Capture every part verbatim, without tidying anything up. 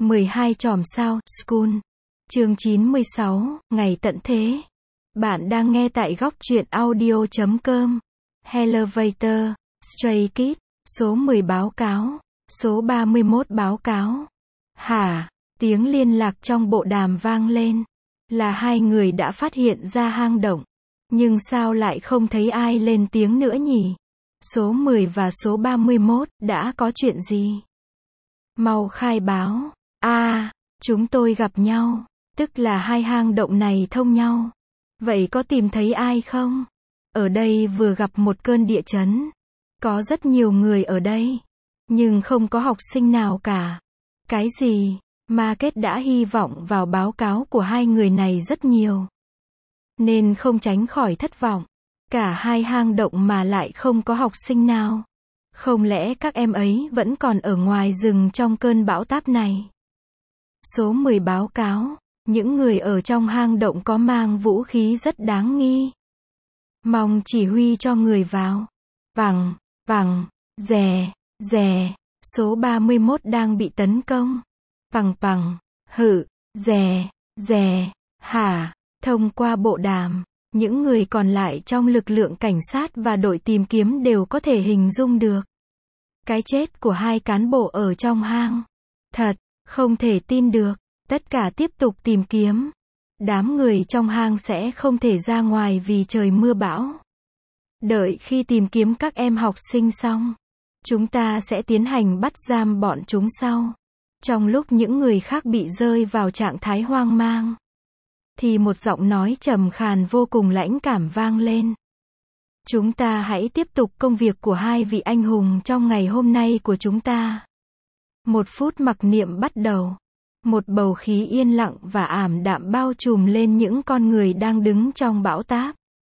mười hai chòm sao, School. Chương chín mươi sáu, Ngày tận thế. Bạn đang nghe tại góc truyện audio chấm com. Elevator, Stray Kids. Số mười báo cáo. Số ba mươi mốt báo cáo. Hả? Tiếng liên lạc trong bộ đàm vang lên. Là hai người đã phát hiện ra hang động. Nhưng sao lại không thấy ai lên tiếng nữa nhỉ? Số mười và số ba mươi mốt, đã có chuyện gì? Mau khai báo. A, à, chúng tôi gặp nhau. Tức là hai hang động này thông nhau. Vậy có tìm thấy ai không? Ở đây vừa gặp một cơn địa chấn. Có rất nhiều người ở đây. Nhưng không có học sinh nào cả. Cái gì? Market đã hy vọng vào báo cáo của hai người này rất nhiều. Nên không tránh khỏi thất vọng. Cả hai hang động mà lại không có học sinh nào. Không lẽ các em ấy vẫn còn ở ngoài rừng trong cơn bão táp này? Số mười báo cáo. Những người ở trong hang động có mang vũ khí rất đáng nghi. Mong chỉ huy cho người vào. Vằng, vằng, rè, rè. Số ba mươi mốt đang bị tấn công. Vằng vằng, hự, rè, rè, hả. Thông qua bộ đàm, những người còn lại trong lực lượng cảnh sát và đội tìm kiếm đều có thể hình dung được cái chết của hai cán bộ ở trong hang. Thật, không thể tin được. Tất cả tiếp tục tìm kiếm. Đám người trong hang sẽ không thể ra ngoài vì trời mưa bão. Đợi khi tìm kiếm các em học sinh xong, chúng ta sẽ tiến hành bắt giam bọn chúng sau. Trong lúc những người khác bị rơi vào trạng thái hoang mang, thì một giọng nói trầm khàn vô cùng lãnh cảm vang lên. Chúng ta hãy tiếp tục công việc của hai vị anh hùng trong ngày hôm nay của chúng ta. Một phút mặc niệm bắt đầu. Một bầu khí yên lặng và ảm đạm bao trùm lên những con người đang đứng trong bão táp.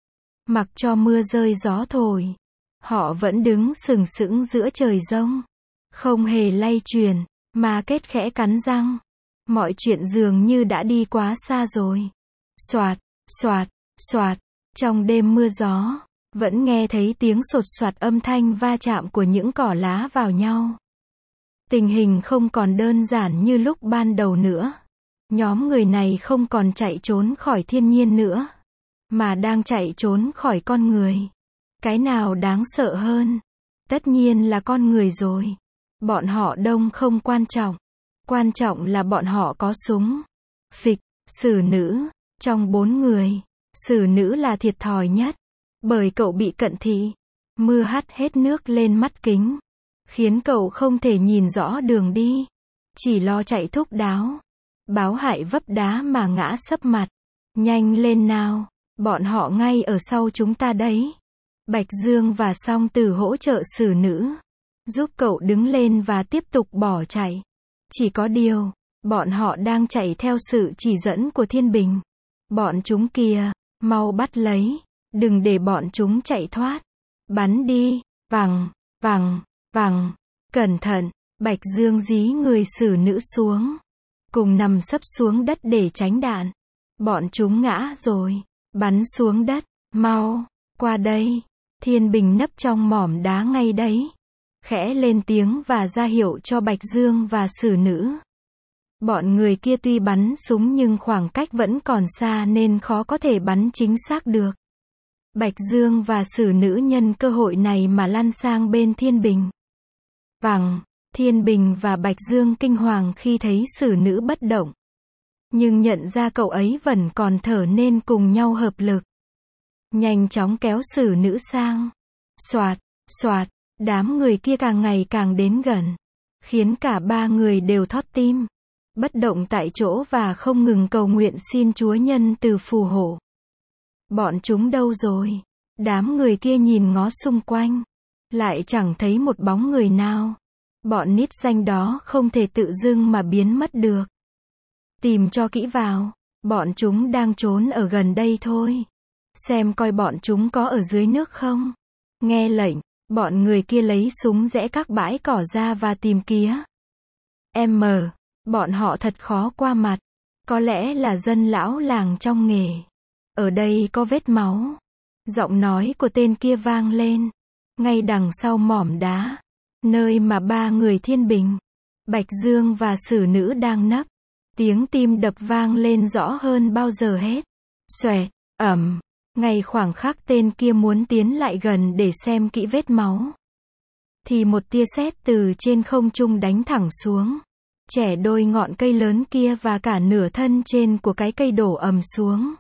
Mặc cho mưa rơi gió thổi, họ vẫn đứng sừng sững giữa trời giông, không hề lay chuyển, mà kết khẽ cắn răng. Mọi chuyện dường như đã đi quá xa rồi. Soạt, soạt, soạt, trong đêm mưa gió, vẫn nghe thấy tiếng sột soạt âm thanh va chạm của những cỏ lá vào nhau. Tình hình không còn đơn giản như lúc ban đầu nữa. Nhóm người này không còn chạy trốn khỏi thiên nhiên nữa, mà đang chạy trốn khỏi con người. Cái nào đáng sợ hơn? Tất nhiên là con người rồi. Bọn họ đông không quan trọng. Quan trọng là bọn họ có súng. Phịch, xử nữ. Trong bốn người, xử nữ là thiệt thòi nhất. Bởi cậu bị cận thị. Mưa hắt hết nước lên mắt kính, khiến cậu không thể nhìn rõ đường đi. Chỉ lo chạy thúc đáo. Báo hại vấp đá mà ngã sấp mặt. Nhanh lên nào. Bọn họ ngay ở sau chúng ta đấy. Bạch Dương và Song Tử hỗ trợ xử nữ, giúp cậu đứng lên và tiếp tục bỏ chạy. Chỉ có điều, bọn họ đang chạy theo sự chỉ dẫn của Thiên Bình. Bọn chúng kìa, mau bắt lấy. Đừng để bọn chúng chạy thoát. Bắn đi. Vằng, vằng, vằng. Cẩn thận. Bạch Dương dí người xử nữ xuống, cùng nằm sấp xuống đất để tránh đạn. Bọn chúng ngã rồi. Bắn xuống đất. Mau, qua đây. Thiên Bình nấp trong mỏm đá ngay đấy. Khẽ lên tiếng và ra hiệu cho Bạch Dương và xử nữ. Bọn người kia tuy bắn súng nhưng khoảng cách vẫn còn xa nên khó có thể bắn chính xác được. Bạch Dương và xử nữ nhân cơ hội này mà lăn sang bên Thiên Bình. Vằng, Thiên Bình và Bạch Dương kinh hoàng khi thấy xử nữ bất động. Nhưng nhận ra cậu ấy vẫn còn thở nên cùng nhau hợp lực. Nhanh chóng kéo xử nữ sang. Soạt, soạt, đám người kia càng ngày càng đến gần. Khiến cả ba người đều thót tim. Bất động tại chỗ và không ngừng cầu nguyện xin Chúa Nhân từ phù hộ. Bọn chúng đâu rồi? Đám người kia nhìn ngó xung quanh. Lại chẳng thấy một bóng người nào. Bọn nít danh đó không thể tự dưng mà biến mất được. Tìm cho kỹ vào. Bọn chúng đang trốn ở gần đây thôi. Xem coi bọn chúng có ở dưới nước không. Nghe lệnh, bọn người kia lấy súng rẽ các bãi cỏ ra và tìm kía. M. Bọn họ thật khó qua mặt. Có lẽ là dân lão làng trong nghề. Ở đây có vết máu. Giọng nói của tên kia vang lên. Ngay đằng sau mỏm đá. Nơi mà ba người Thiên Bình Bạch Dương và xử nữ đang nấp. Tiếng tim đập vang lên rõ hơn bao giờ hết. Xoẹt, ầm. Ngay khoảng khắc tên kia muốn tiến lại gần để xem kỹ vết máu, thì một tia sét từ trên không trung đánh thẳng xuống. Chẻ đôi ngọn cây lớn kia và cả nửa thân trên của cái cây đổ ầm xuống.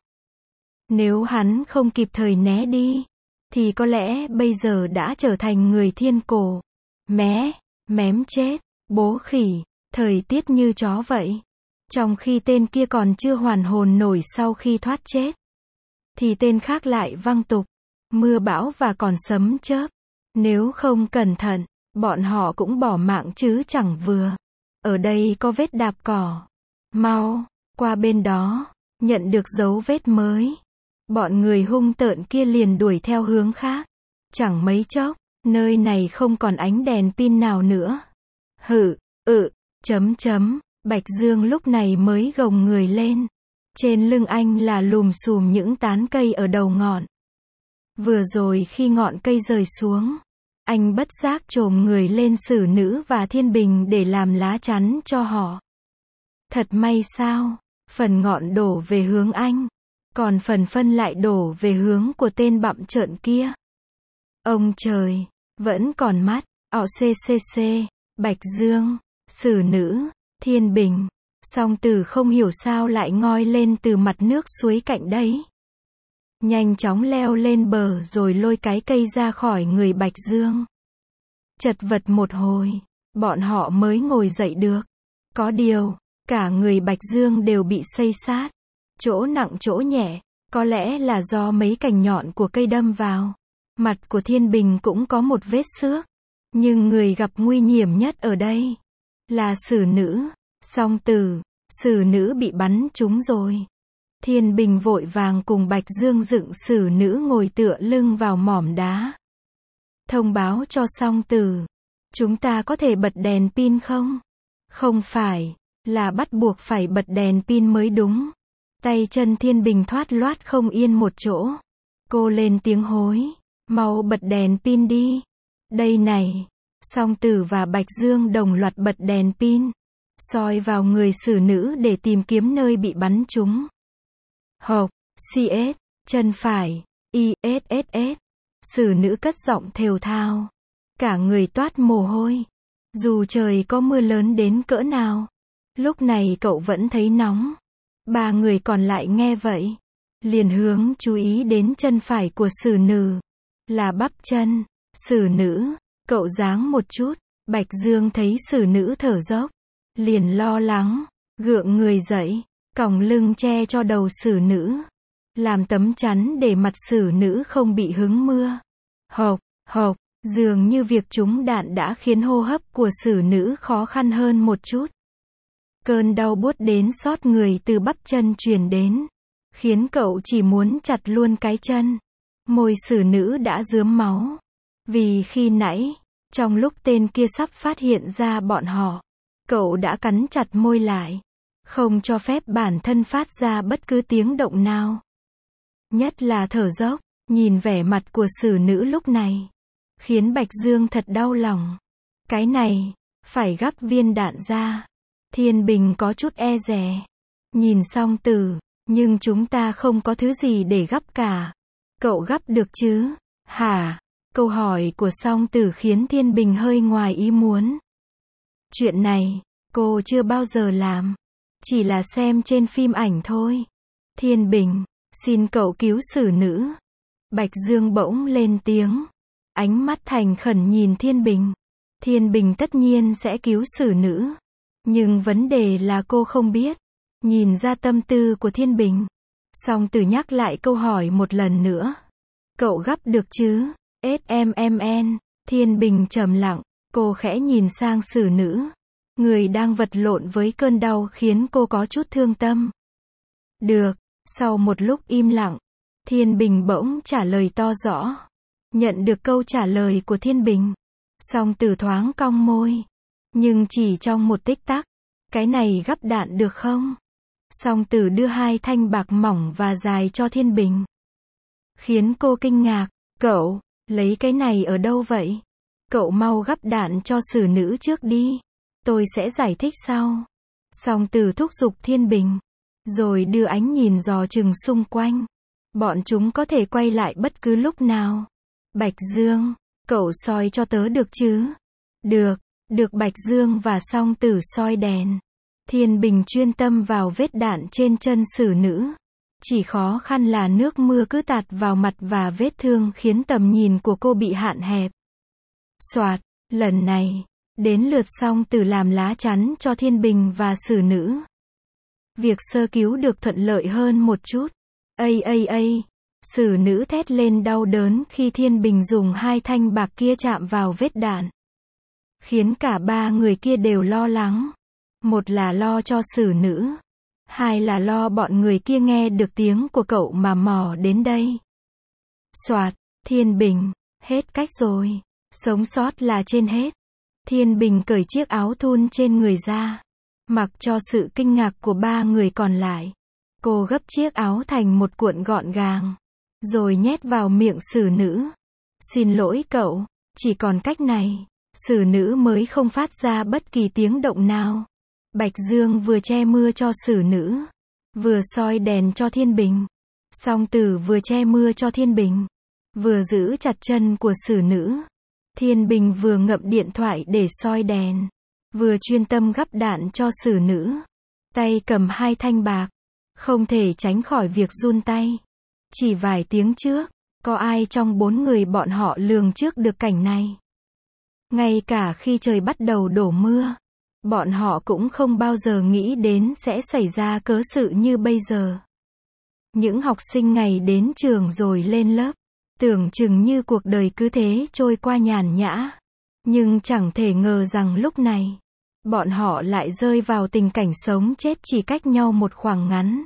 Nếu hắn không kịp thời né đi, thì có lẽ bây giờ đã trở thành người thiên cổ. Mé, mém chết, bố khỉ, thời tiết như chó vậy. Trong khi tên kia còn chưa hoàn hồn nổi sau khi thoát chết, thì tên khác lại văng tục. Mưa bão và còn sấm chớp. Nếu không cẩn thận, bọn họ cũng bỏ mạng chứ chẳng vừa. Ở đây có vết đạp cỏ. Mau, qua bên đó, nhận được dấu vết mới. Bọn người hung tợn kia liền đuổi theo hướng khác. Chẳng mấy chốc, nơi này không còn ánh đèn pin nào nữa. Hự, ự, chấm chấm, Bạch Dương lúc này mới gồng người lên. Trên lưng anh là lùm xùm những tán cây ở đầu ngọn. Vừa rồi khi ngọn cây rơi xuống, anh bất giác chồm người lên xử nữ và Thiên Bình để làm lá chắn cho họ. Thật may sao, phần ngọn đổ về hướng anh, còn phần phân lại đổ về hướng của tên bặm trợn kia. Ông trời, vẫn còn mắt, ọ xê xê xê, Bạch Dương, xử nữ, Thiên Bình. Song Tử không hiểu sao lại ngoi lên từ mặt nước suối cạnh đấy. Nhanh chóng leo lên bờ rồi lôi cái cây ra khỏi người Bạch Dương. Chật vật một hồi, bọn họ mới ngồi dậy được. Có điều, cả người Bạch Dương đều bị xây sát. Chỗ nặng chỗ nhẹ, có lẽ là do mấy cành nhọn của cây đâm vào. Mặt của Thiên Bình cũng có một vết xước. Nhưng người gặp nguy hiểm nhất ở đây là xử nữ. Song Tử, xử nữ bị bắn trúng rồi. Thiên Bình vội vàng cùng Bạch Dương dựng xử nữ ngồi tựa lưng vào mỏm đá. Thông báo cho Song Tử. Chúng ta có thể bật đèn pin không? Không phải, là bắt buộc phải bật đèn pin mới đúng. Tay chân Thiên Bình thoát loát không yên một chỗ. Cô lên tiếng hối. Mau bật đèn pin đi. Đây này. Song Tử và Bạch Dương đồng loạt bật đèn pin. Soi vào người xử nữ để tìm kiếm nơi bị bắn trúng. Hộc, xê ét, chân phải, i ét ét ét. Xử nữ cất giọng thều thào. Cả người toát mồ hôi. Dù trời có mưa lớn đến cỡ nào, lúc này cậu vẫn thấy nóng. Ba người còn lại nghe vậy, liền hướng chú ý đến chân phải của xử nữ. Là bắp chân. Xử nữ, cậu giáng một chút. Bạch Dương thấy xử nữ thở dốc, liền lo lắng, gượng người dậy, còng lưng che cho đầu xử nữ, làm tấm chắn để mặt xử nữ không bị hứng mưa. Hộc, hộc, dường như việc trúng đạn đã khiến hô hấp của xử nữ khó khăn hơn một chút. Cơn đau buốt đến xót người từ bắp chân truyền đến, khiến cậu chỉ muốn chặt luôn cái chân. Môi xử nữ đã rướm máu, vì khi nãy, trong lúc tên kia sắp phát hiện ra bọn họ, cậu đã cắn chặt môi lại, không cho phép bản thân phát ra bất cứ tiếng động nào. Nhất là thở dốc, nhìn vẻ mặt của xử nữ lúc này, khiến Bạch Dương thật đau lòng. Cái này, phải gắp viên đạn ra. Thiên Bình có chút e dè. Nhìn Song Tử, nhưng chúng ta không có thứ gì để gắp cả. Cậu gắp được chứ? Hả? Câu hỏi của Song Tử khiến Thiên Bình hơi ngoài ý muốn. Chuyện này, cô chưa bao giờ làm. Chỉ là xem trên phim ảnh thôi. Thiên Bình, xin cậu cứu xử nữ. Bạch Dương bỗng lên tiếng. Ánh mắt thành khẩn nhìn Thiên Bình. Thiên Bình tất nhiên sẽ cứu xử nữ. Nhưng vấn đề là cô không biết. Nhìn ra tâm tư của Thiên Bình, Song Tử nhắc lại câu hỏi một lần nữa. Cậu gắp được chứ? ét-em-em-en. Thiên Bình trầm lặng. Cô khẽ nhìn sang xử nữ. Người đang vật lộn với cơn đau khiến cô có chút thương tâm. Được. Sau một lúc im lặng, Thiên Bình bỗng trả lời to rõ. Nhận được câu trả lời của Thiên Bình, Song Tử thoáng cong môi. Nhưng chỉ trong một tích tắc. Cái này gắp đạn được không? Song Tử đưa hai thanh bạc mỏng và dài cho Thiên Bình. Khiến cô kinh ngạc. Cậu, lấy cái này ở đâu vậy? Cậu mau gắp đạn cho xử nữ trước đi. Tôi sẽ giải thích sau. Song Tử thúc giục Thiên Bình. Rồi đưa ánh nhìn dò chừng xung quanh. Bọn chúng có thể quay lại bất cứ lúc nào. Bạch Dương, cậu soi cho tớ được chứ? Được, được Bạch Dương và Song Tử soi đèn. Thiên Bình chuyên tâm vào vết đạn trên chân xử nữ. Chỉ khó khăn là nước mưa cứ tạt vào mặt và vết thương khiến tầm nhìn của cô bị hạn hẹp. Soạt, lần này, đến lượt Song Tử làm lá chắn cho Thiên Bình và xử nữ. Việc sơ cứu được thuận lợi hơn một chút. Ây ây ây, xử nữ thét lên đau đớn khi Thiên Bình dùng hai thanh bạc kia chạm vào vết đạn. Khiến cả ba người kia đều lo lắng. Một là lo cho xử nữ. Hai là lo bọn người kia nghe được tiếng của cậu mà mò đến đây. Soạt, Thiên Bình, hết cách rồi. Sống sót là trên hết. Thiên Bình cởi chiếc áo thun trên người ra. Mặc cho sự kinh ngạc của ba người còn lại. Cô gấp chiếc áo thành một cuộn gọn gàng. Rồi nhét vào miệng xử nữ. Xin lỗi cậu, chỉ còn cách này. Xử nữ mới không phát ra bất kỳ tiếng động nào. Bạch Dương vừa che mưa cho xử nữ. Vừa soi đèn cho Thiên Bình. Song Tử vừa che mưa cho Thiên Bình. Vừa giữ chặt chân của xử nữ. Thiên Bình vừa ngậm điện thoại để soi đèn. Vừa chuyên tâm gắp đạn cho xử nữ. Tay cầm hai thanh bạc. Không thể tránh khỏi việc run tay. Chỉ vài tiếng trước, có ai trong bốn người bọn họ lường trước được cảnh này? Ngay cả khi trời bắt đầu đổ mưa, bọn họ cũng không bao giờ nghĩ đến sẽ xảy ra cớ sự như bây giờ. Những học sinh ngày đến trường rồi lên lớp, tưởng chừng như cuộc đời cứ thế trôi qua nhàn nhã. Nhưng chẳng thể ngờ rằng lúc này, bọn họ lại rơi vào tình cảnh sống chết chỉ cách nhau một khoảng ngắn.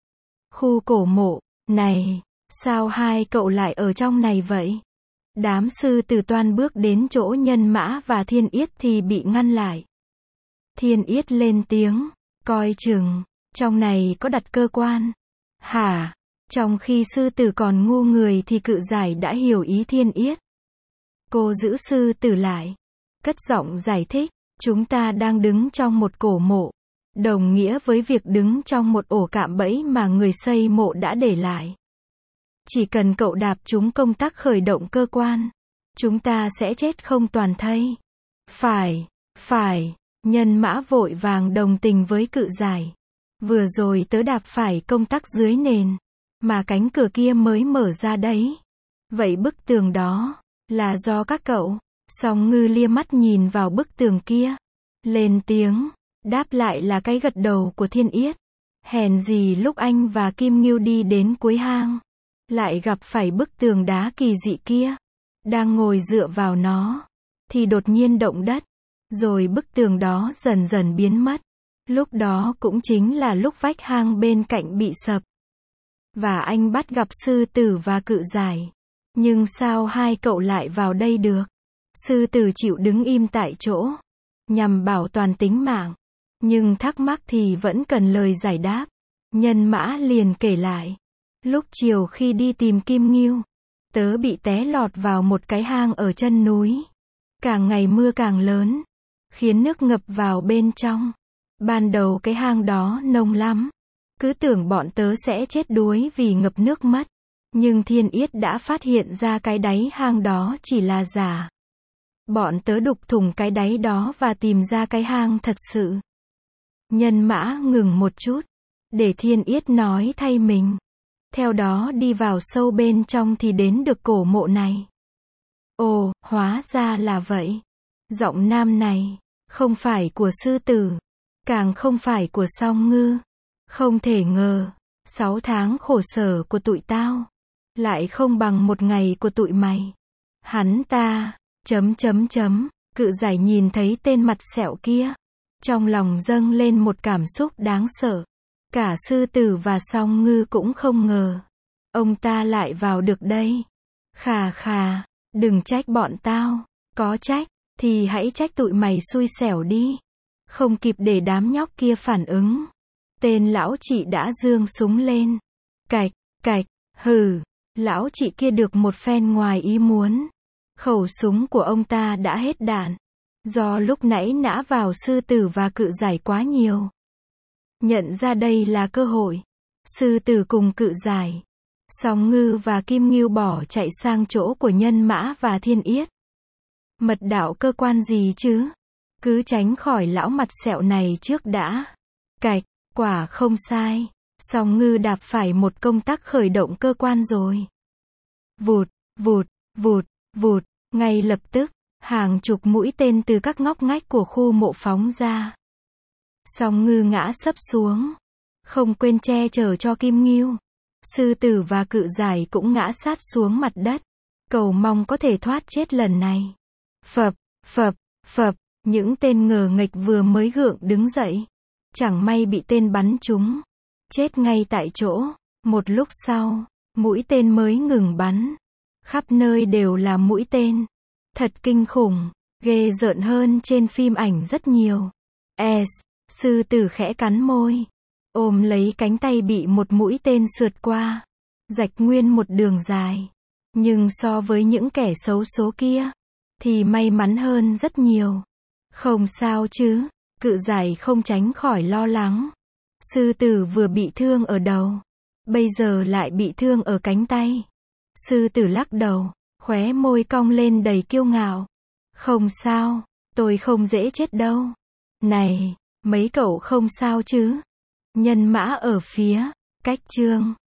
Khu cổ mộ, này, sao hai cậu lại ở trong này vậy? Đám sư tử toan bước đến chỗ Nhân Mã và Thiên Yết thì bị ngăn lại. Thiên Yết lên tiếng, coi chừng, trong này có đặt cơ quan. Hả? Trong khi sư tử còn ngu người thì Cự Giải đã hiểu ý Thiên Yết. Cô giữ sư tử lại, cất giọng giải thích, chúng ta đang đứng trong một cổ mộ, đồng nghĩa với việc đứng trong một ổ cạm bẫy mà người xây mộ đã để lại. Chỉ cần cậu đạp trúng công tắc khởi động cơ quan, chúng ta sẽ chết không toàn thây. Phải, phải, Nhân Mã vội vàng đồng tình với Cự Giải. Vừa rồi tớ đạp phải công tắc dưới nền, mà cánh cửa kia mới mở ra đấy. Vậy bức tường đó, là do các cậu? Song Ngư lia mắt nhìn vào bức tường kia. Lên tiếng, đáp lại là cái gật đầu của Thiên Yết. Hèn gì lúc anh và Kim Ngưu đi đến cuối hang, lại gặp phải bức tường đá kỳ dị kia. Đang ngồi dựa vào nó, thì đột nhiên động đất. Rồi bức tường đó dần dần biến mất. Lúc đó cũng chính là lúc vách hang bên cạnh bị sập. Và anh bắt gặp sư tử và Cự Giải. Nhưng sao hai cậu lại vào đây được? Sư tử chịu đứng im tại chỗ, nhằm bảo toàn tính mạng. Nhưng thắc mắc thì vẫn cần lời giải đáp. Nhân Mã liền kể lại. Lúc chiều khi đi tìm Kim Ngưu, tớ bị té lọt vào một cái hang ở chân núi. Càng ngày mưa càng lớn, khiến nước ngập vào bên trong. Ban đầu cái hang đó nông lắm. Cứ tưởng bọn tớ sẽ chết đuối vì ngập nước mất. Nhưng Thiên Yết đã phát hiện ra cái đáy hang đó chỉ là giả. Bọn tớ đục thủng cái đáy đó và tìm ra cái hang thật sự. Nhân Mã ngừng một chút, để Thiên Yết nói thay mình. Theo đó đi vào sâu bên trong thì đến được cổ mộ này. Ồ, hóa ra là vậy. Giọng nam này, không phải của sư tử, càng không phải của Song Ngư. Không thể ngờ, sáu tháng khổ sở của tụi tao, lại không bằng một ngày của tụi mày. Hắn ta, chấm chấm chấm, Cự Giải nhìn thấy tên mặt sẹo kia. Trong lòng dâng lên một cảm xúc đáng sợ. Cả sư tử và Song Ngư cũng không ngờ. Ông ta lại vào được đây. Khà khà, đừng trách bọn tao. Có trách, thì hãy trách tụi mày xui xẻo đi. Không kịp để đám nhóc kia phản ứng. Tên lão chị đã giương súng lên. Cạch, cạch, hừ. Lão chị kia được một phen ngoài ý muốn. Khẩu súng của ông ta đã hết đạn. Do lúc nãy nã vào sư tử và cự giải quá nhiều. Nhận ra đây là cơ hội. Sư tử cùng cự giải, Song Ngư và Kim Ngưu bỏ chạy sang chỗ của Nhân Mã và Thiên Yết. Mật đạo cơ quan gì chứ? Cứ tránh khỏi lão mặt sẹo này trước đã. Cạch, quả không sai. Song Ngư đạp phải một công tắc khởi động cơ quan rồi. Vụt, vụt, vụt, vụt, ngay lập tức, hàng chục mũi tên từ các ngóc ngách của khu mộ phóng ra. Song Ngư ngã sấp xuống, không quên che chở cho Kim Ngưu. Sư tử và cự giải cũng ngã sát xuống mặt đất, cầu mong có thể thoát chết lần này. Phập, phập, phập, những tên ngờ nghệch vừa mới gượng đứng dậy, chẳng may bị tên bắn trúng, chết ngay tại chỗ. Một lúc sau, mũi tên mới ngừng bắn. Khắp nơi đều là mũi tên. Thật kinh khủng, ghê rợn hơn trên phim ảnh rất nhiều. S, sư tử khẽ cắn môi, ôm lấy cánh tay bị một mũi tên sượt qua, rạch nguyên một đường dài. Nhưng so với những kẻ xấu số kia, thì may mắn hơn rất nhiều. Không sao chứ, cự giải không tránh khỏi lo lắng. Sư tử vừa bị thương ở đầu, bây giờ lại bị thương ở cánh tay. Sư tử lắc đầu, khóe môi cong lên đầy kiêu ngạo. Không sao, tôi không dễ chết đâu. Này, mấy cậu không sao chứ? Nhân Mã ở phía cách Chương